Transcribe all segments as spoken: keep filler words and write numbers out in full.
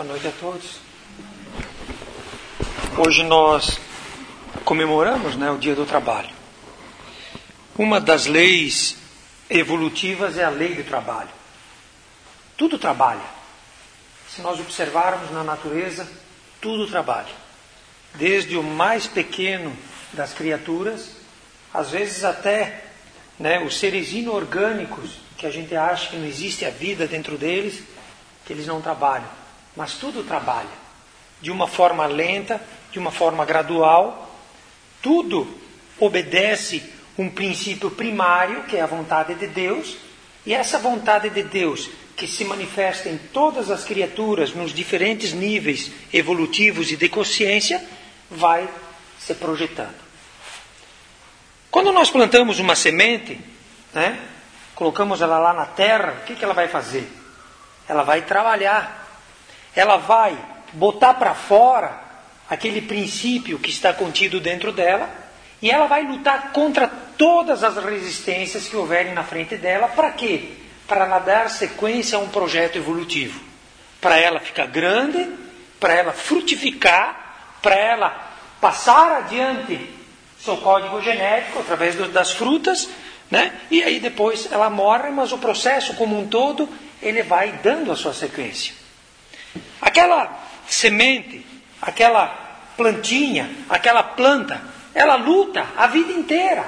Boa noite a todos. Hoje nós comemoramos, né, o Dia do Trabalho. Uma das leis evolutivas é a lei do trabalho. Tudo trabalha. Se nós observarmos na natureza, tudo trabalha. Desde o mais pequeno das criaturas, às vezes até, né, os seres inorgânicos, que a gente acha que não existe a vida dentro deles, que eles não trabalham. Mas tudo trabalha. De uma forma lenta, de uma forma gradual. Tudo obedece um princípio primário, que é a vontade de Deus. E essa vontade de Deus, que se manifesta em todas as criaturas, nos diferentes níveis evolutivos e de consciência, vai se projetando. Quando nós plantamos uma semente, né, colocamos ela lá na terra, o que, que ela vai fazer? Ela vai trabalhar. Ela vai botar para fora aquele princípio que está contido dentro dela, e ela vai lutar contra todas as resistências que houverem na frente dela. Para quê? Para ela dar sequência a um projeto evolutivo. Para ela ficar grande, para ela frutificar, para ela passar adiante seu código genético através das frutas, né? E aí depois ela morre, mas o processo como um todo, ele vai dando a sua sequência. Aquela semente, aquela plantinha, aquela planta, ela luta a vida inteira.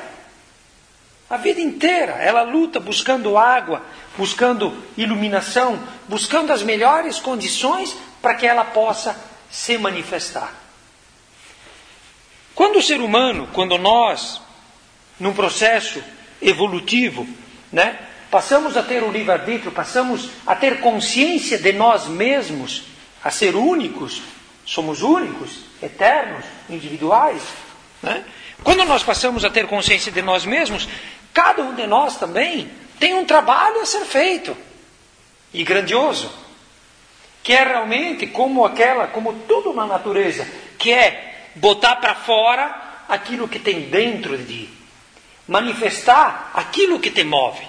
A vida inteira ela luta buscando água, buscando iluminação, buscando as melhores condições para que ela possa se manifestar. Quando o ser humano, quando nós, num processo evolutivo, né, passamos a ter o livre-arbítrio, passamos a ter consciência de nós mesmos, a ser únicos, somos únicos, eternos, individuais, né? Quando nós passamos a ter consciência de nós mesmos, cada um de nós também tem um trabalho a ser feito, e grandioso, que é realmente como aquela, como tudo na natureza, que é botar para fora aquilo que tem dentro de ti, manifestar aquilo que te move.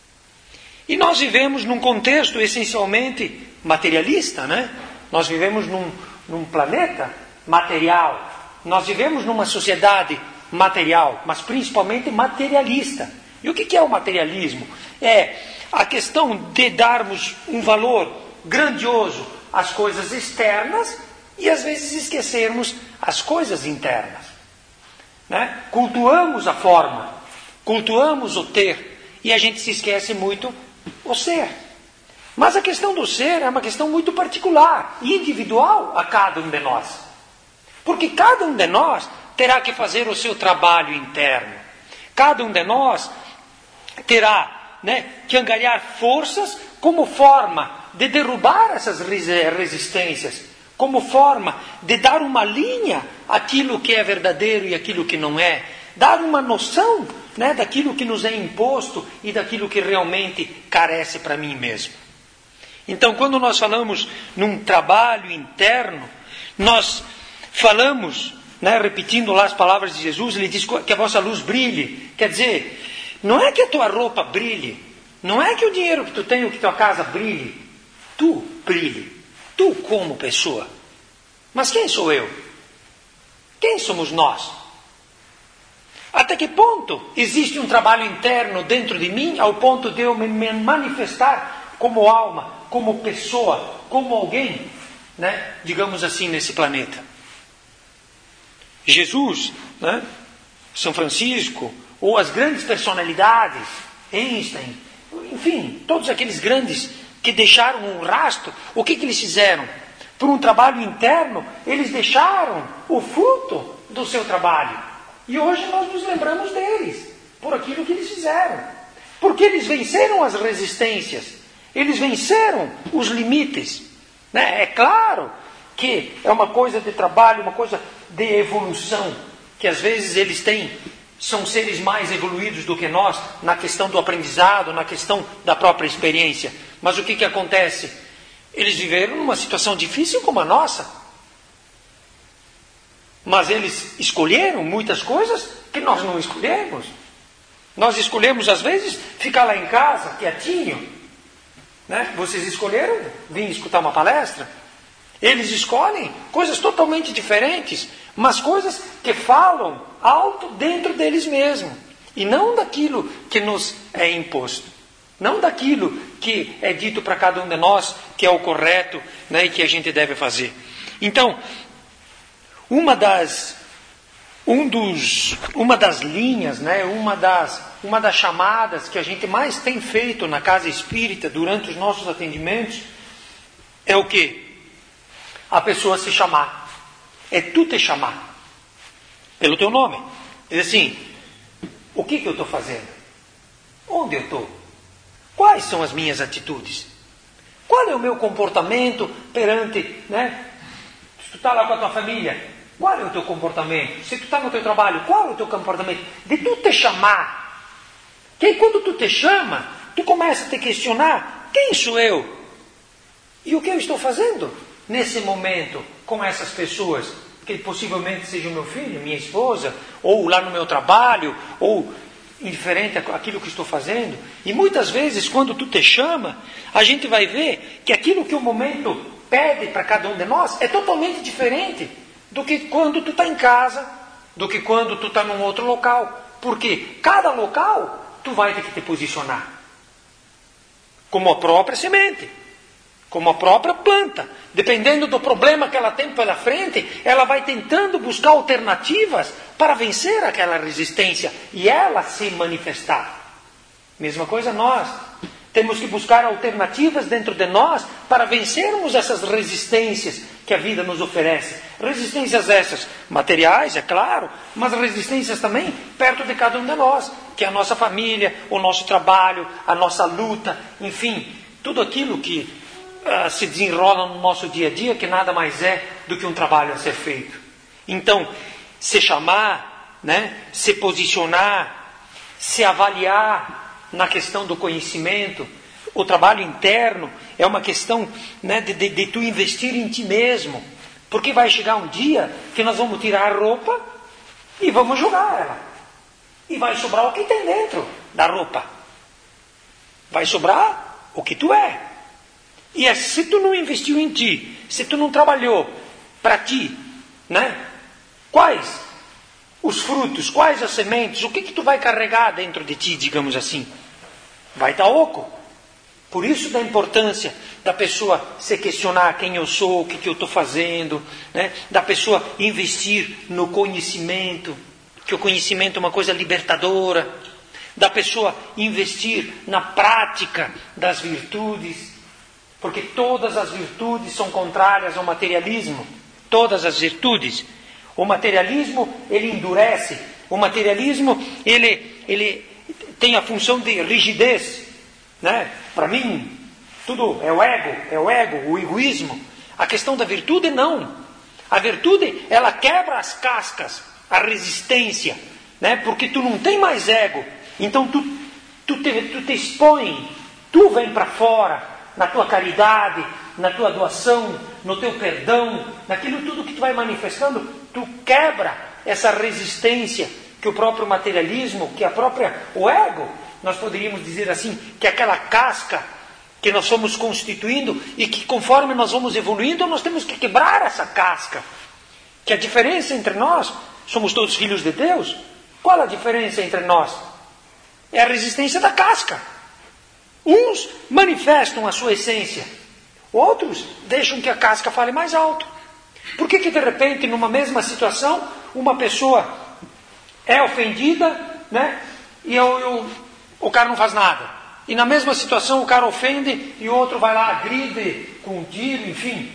E nós vivemos num contexto essencialmente materialista, né? Nós vivemos num, num planeta material. Nós vivemos numa sociedade material, mas principalmente materialista. E o que é o materialismo? É a questão de darmos um valor grandioso às coisas externas e às vezes esquecermos as coisas internas, né? Cultuamos a forma, cultuamos o ter, e a gente se esquece muito o ser. Mas a questão do ser é uma questão muito particular e individual a cada um de nós. Porque cada um de nós terá que fazer o seu trabalho interno. Cada um de nós terá, né, que angariar forças como forma de derrubar essas resistências, como forma de dar uma linha àquilo que é verdadeiro e aquilo que não é, dar uma noção, né, daquilo que nos é imposto e daquilo que realmente carece para mim mesmo. Então, quando nós falamos num trabalho interno, nós falamos, né, repetindo lá as palavras de Jesus, ele diz que a vossa luz brilhe. Quer dizer, não é que a tua roupa brilhe, não é que o dinheiro que tu tem ou que tua casa brilhe, tu brilhe, tu como pessoa. Mas quem sou eu? Quem somos nós? Até que ponto existe um trabalho interno dentro de mim, ao ponto de eu me manifestar como alma, como pessoa, como alguém, né, digamos assim, nesse planeta. Jesus, né, São Francisco, ou as grandes personalidades, Einstein, enfim, todos aqueles grandes que deixaram um rastro, o que, que eles fizeram? Por um trabalho interno, eles deixaram o fruto do seu trabalho. E hoje nós nos lembramos deles, por aquilo que eles fizeram. Porque eles venceram as resistências. Eles venceram os limites, né? É claro que é uma coisa de trabalho, uma coisa de evolução, que às vezes eles têm, são seres mais evoluídos do que nós, na questão do aprendizado, na questão da própria experiência. Mas o que, que acontece? Eles viveram numa situação difícil como a nossa. Mas eles escolheram muitas coisas que nós não escolhemos. Nós escolhemos, às vezes, ficar lá em casa, quietinho. Né? Vocês escolheram vir escutar uma palestra. Eles escolhem coisas totalmente diferentes, mas coisas que falam alto dentro deles mesmos, e não daquilo que nos é imposto, não daquilo que é dito para cada um de nós que é o correto, né, e que a gente deve fazer. Então, uma das, um dos, uma das linhas, né, uma, das, uma das chamadas que a gente mais tem feito na casa espírita durante os nossos atendimentos é o quê? A pessoa se chamar. É tu te chamar pelo teu nome. Diz assim: o que, que eu estou fazendo? Onde eu estou? Quais são as minhas atitudes? Qual é o meu comportamento perante, né? Se tu está lá com a tua família, qual é o teu comportamento? Se tu está no teu trabalho, qual é o teu comportamento? De tu te chamar. Que aí quando tu te chama, tu começa a te questionar: quem sou eu? E o que eu estou fazendo nesse momento com essas pessoas? Que possivelmente seja o meu filho, minha esposa, ou lá no meu trabalho, ou indiferente àquilo que estou fazendo. E muitas vezes, quando tu te chama, a gente vai ver que aquilo que o momento pede para cada um de nós é totalmente diferente do que quando tu está em casa, do que quando tu está num outro local. Porque cada local tu vai ter que te posicionar como a própria semente, como a própria planta. Dependendo do problema que ela tem pela frente, ela vai tentando buscar alternativas para vencer aquela resistência e ela se manifestar. Mesma coisa nós. Temos que buscar alternativas dentro de nós para vencermos essas resistências que a vida nos oferece. Resistências essas materiais, é claro, mas resistências também perto de cada um de nós, que é a nossa família, o nosso trabalho, a nossa luta, enfim, tudo aquilo que uh, se desenrola no nosso dia a dia, que nada mais é do que um trabalho a ser feito. Então, se chamar, né, se posicionar, se avaliar na questão do conhecimento, o trabalho interno é uma questão, né, de, de, de tu investir em ti mesmo, porque vai chegar um dia que nós vamos tirar a roupa e vamos jogar ela, e vai sobrar o que tem dentro da roupa, vai sobrar o que tu é. E é, se tu não investiu em ti, se tu não trabalhou para ti, né, quais os frutos, quais as sementes, o que que tu vai carregar dentro de ti, digamos assim? Vai estar oco. Por isso da importância da pessoa se questionar quem eu sou, o que que eu estou fazendo, né? Da pessoa investir no conhecimento, que o conhecimento é uma coisa libertadora, da pessoa investir na prática das virtudes, porque todas as virtudes são contrárias ao materialismo, todas as virtudes. O materialismo, ele endurece. O materialismo, ele, ele tem a função de rigidez, né? Para mim, tudo é o ego, é o ego, o egoísmo. A questão da virtude, não. A virtude, ela quebra as cascas, a resistência, né? Porque tu não tem mais ego. Então, tu, tu, te, tu te expõe, tu vem para fora, na tua caridade, na tua doação, no teu perdão, naquilo tudo que tu vai manifestando, tu quebra essa resistência que o próprio materialismo, que a própria, o ego, nós poderíamos dizer assim, que é aquela casca que nós fomos constituindo e que conforme nós vamos evoluindo, nós temos que quebrar essa casca. Que a diferença entre nós, somos todos filhos de Deus, qual a diferença entre nós? É a resistência da casca. Uns manifestam a sua essência, outros deixam que a casca fale mais alto. Por que que de repente, numa mesma situação, uma pessoa é ofendida, né? E eu, eu, o cara não faz nada. E na mesma situação o cara ofende e o outro vai lá, agride com um tiro, enfim.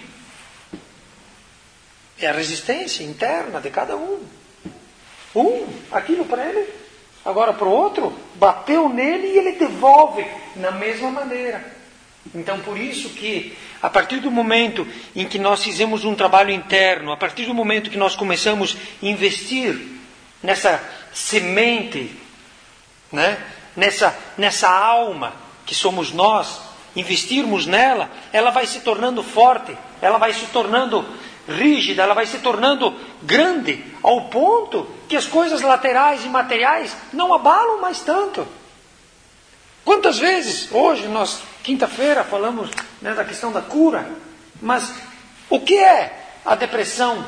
É a resistência interna de cada um. Um, aquilo para ele, agora para o outro, bateu nele e ele devolve na mesma maneira. Então, por isso que, a partir do momento em que nós fizemos um trabalho interno, a partir do momento que nós começamos a investir nessa semente, né? nessa, nessa alma que somos nós, investirmos nela, ela vai se tornando forte, ela vai se tornando rígida, ela vai se tornando grande, ao ponto que as coisas laterais e materiais não abalam mais tanto. Quantas vezes, hoje nós, quinta-feira, falamos, né, da questão da cura, mas O que é a depressão?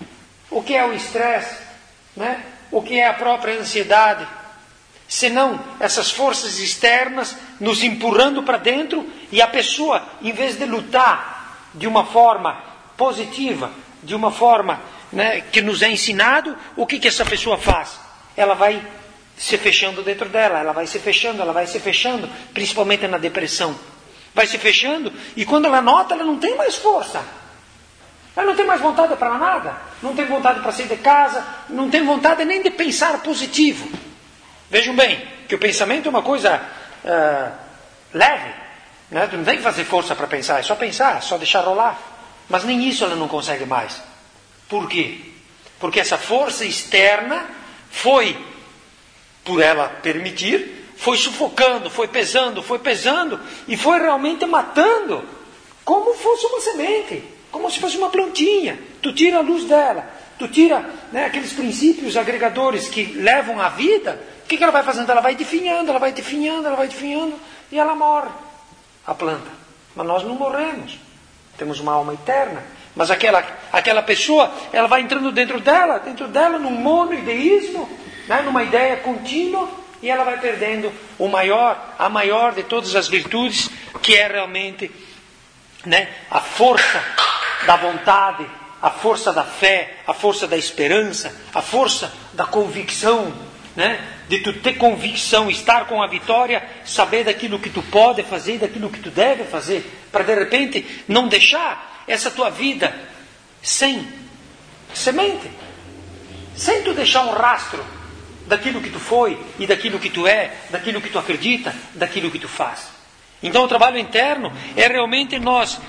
O que é o estresse? Né? O que é a própria ansiedade? Senão essas forças externas nos empurrando para dentro, e a pessoa, em vez de lutar de uma forma positiva, de uma forma, né, que nos é ensinado, o que, que essa pessoa faz? Ela vai se fechando dentro dela, ela vai se fechando, ela vai se fechando, principalmente na depressão. Vai se fechando, e quando ela nota, ela não tem mais força. Ela não tem mais vontade para nada, não tem vontade para sair de casa, não tem vontade nem de pensar positivo. Vejam bem, que o pensamento é uma coisa uh, leve, né? Tu não tem que fazer força para pensar, é só pensar, é só deixar rolar. Mas nem isso ela não consegue mais. Por quê? Porque essa força externa foi, por ela permitir, foi sufocando, foi pesando, foi pesando, e foi realmente matando, como fosse uma semente, como se fosse uma plantinha. Tu tira a luz dela, tu tira, né, aqueles princípios agregadores que levam à vida. O que, que ela vai fazendo? Ela vai definhando, ela vai definhando, ela vai definhando, e ela morre, a planta. Mas nós não morremos, temos uma alma eterna. Mas aquela, aquela pessoa, ela vai entrando dentro dela, dentro dela, num monoideísmo, né, numa ideia contínua, e ela vai perdendo o maior, a maior de todas as virtudes, que é realmente, né, a força da vontade, a força da fé, a força da esperança, a força da convicção, né? De tu ter convicção, estar com a vitória, saber daquilo que tu pode fazer, daquilo que tu deve fazer, para de repente não deixar essa tua vida sem semente, sem tu deixar um rastro daquilo que tu foi e daquilo que tu é, daquilo que tu acredita, daquilo que tu faz. Então o trabalho interno é realmente nós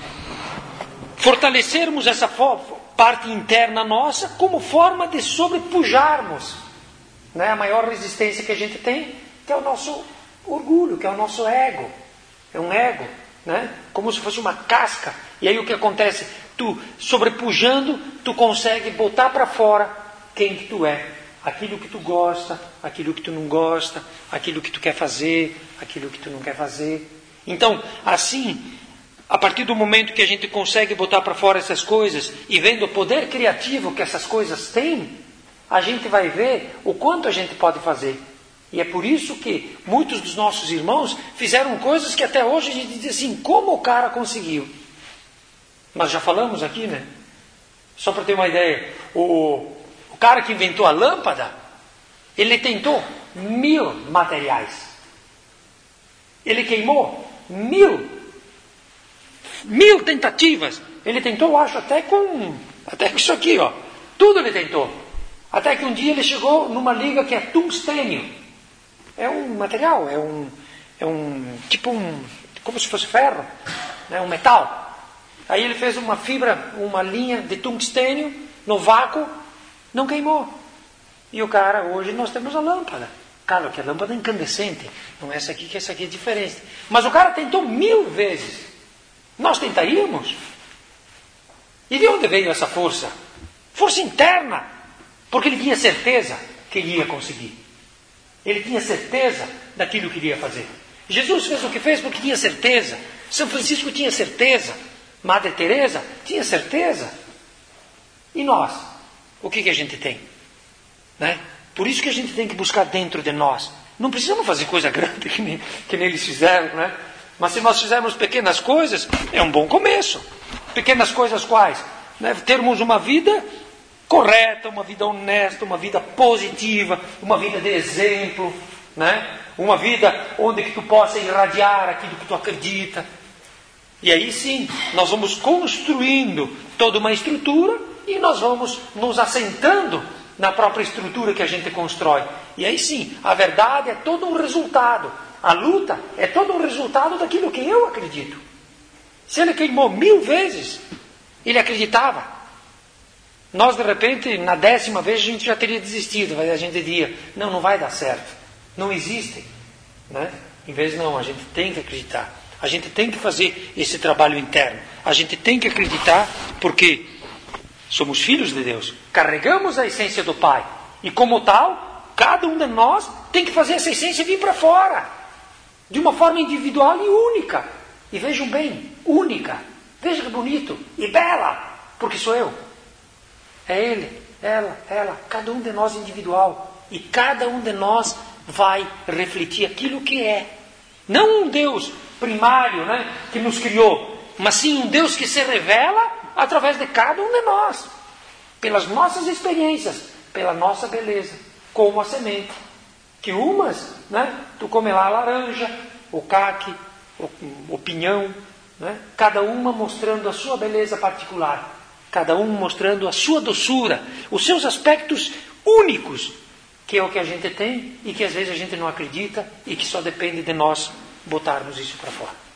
fortalecermos essa parte interna nossa como forma de sobrepujarmos, né, a maior resistência que a gente tem, que é o nosso orgulho, que é o nosso ego. É um ego, né, como se fosse uma casca. E aí o que acontece? Tu, sobrepujando, tu consegue botar para fora quem que tu é. Aquilo que tu gosta, aquilo que tu não gosta, aquilo que tu quer fazer, aquilo que tu não quer fazer. Então, assim, a partir do momento que a gente consegue botar para fora essas coisas, e vendo o poder criativo que essas coisas têm, a gente vai ver o quanto a gente pode fazer. E é por isso que muitos dos nossos irmãos fizeram coisas que até hoje a gente diz assim, como o cara conseguiu? Mas já falamos aqui, né? Só para ter uma ideia, o, o cara que inventou a lâmpada, ele tentou mil materiais. Ele queimou mil, mil tentativas. Ele tentou, acho, até com, até com isso aqui, ó. Tudo ele tentou. Até que um dia ele chegou numa liga que é tungstênio. É um material, é um, é um tipo um, como se fosse ferro, né, um metal. Aí ele fez uma fibra, uma linha de tungstênio no vácuo, não queimou. E o cara, hoje nós temos a lâmpada. Claro que a lâmpada é incandescente, não é essa aqui, que essa aqui é diferente. Mas o cara tentou mil vezes. Nós tentaríamos? E de onde veio essa força? Força interna. Porque ele tinha certeza que ele ia conseguir. Ele tinha certeza daquilo que ele ia fazer. Jesus fez o que fez porque tinha certeza. São Francisco tinha certeza. Madre Teresa tinha certeza. E nós? O que, que a gente tem? Né? Por isso que a gente tem que buscar dentro de nós. Não precisamos fazer coisa grande que nem, que nem eles fizeram, né? Mas se nós fizermos pequenas coisas, é um bom começo. Pequenas coisas quais? Né? Termos uma vida correta, uma vida honesta, uma vida positiva, uma vida de exemplo, né? Uma vida onde que tu possa irradiar aquilo que tu acredita. E aí sim, nós vamos construindo toda uma estrutura e nós vamos nos assentando na própria estrutura que a gente constrói. E aí sim, a verdade é todo um resultado. A luta é todo um resultado daquilo que eu acredito. Se ele queimou mil vezes, ele acreditava. Nós, de repente, na décima vez, a gente já teria desistido. Mas a gente diria, não, não vai dar certo. Não existe. Né? Em vez, não, a gente tem que acreditar. A gente tem que fazer esse trabalho interno. A gente tem que acreditar porque somos filhos de Deus. Carregamos a essência do Pai. E como tal, cada um de nós tem que fazer essa essência vir para fora. De uma forma individual e única. E vejam bem, única. Veja que bonito. E bela. Porque sou eu. É ele, ela, ela, cada um de nós individual. E cada um de nós vai refletir aquilo que é. Não um Deus primário, né, que nos criou, mas sim um Deus que se revela através de cada um de nós. Pelas nossas experiências, pela nossa beleza. Como a semente. Que umas, né, tu come lá a laranja, o caque, o, o pinhão, né, cada uma mostrando a sua beleza particular. Cada um mostrando a sua doçura, os seus aspectos únicos, que é o que a gente tem e que às vezes a gente não acredita e que só depende de nós botarmos isso para fora.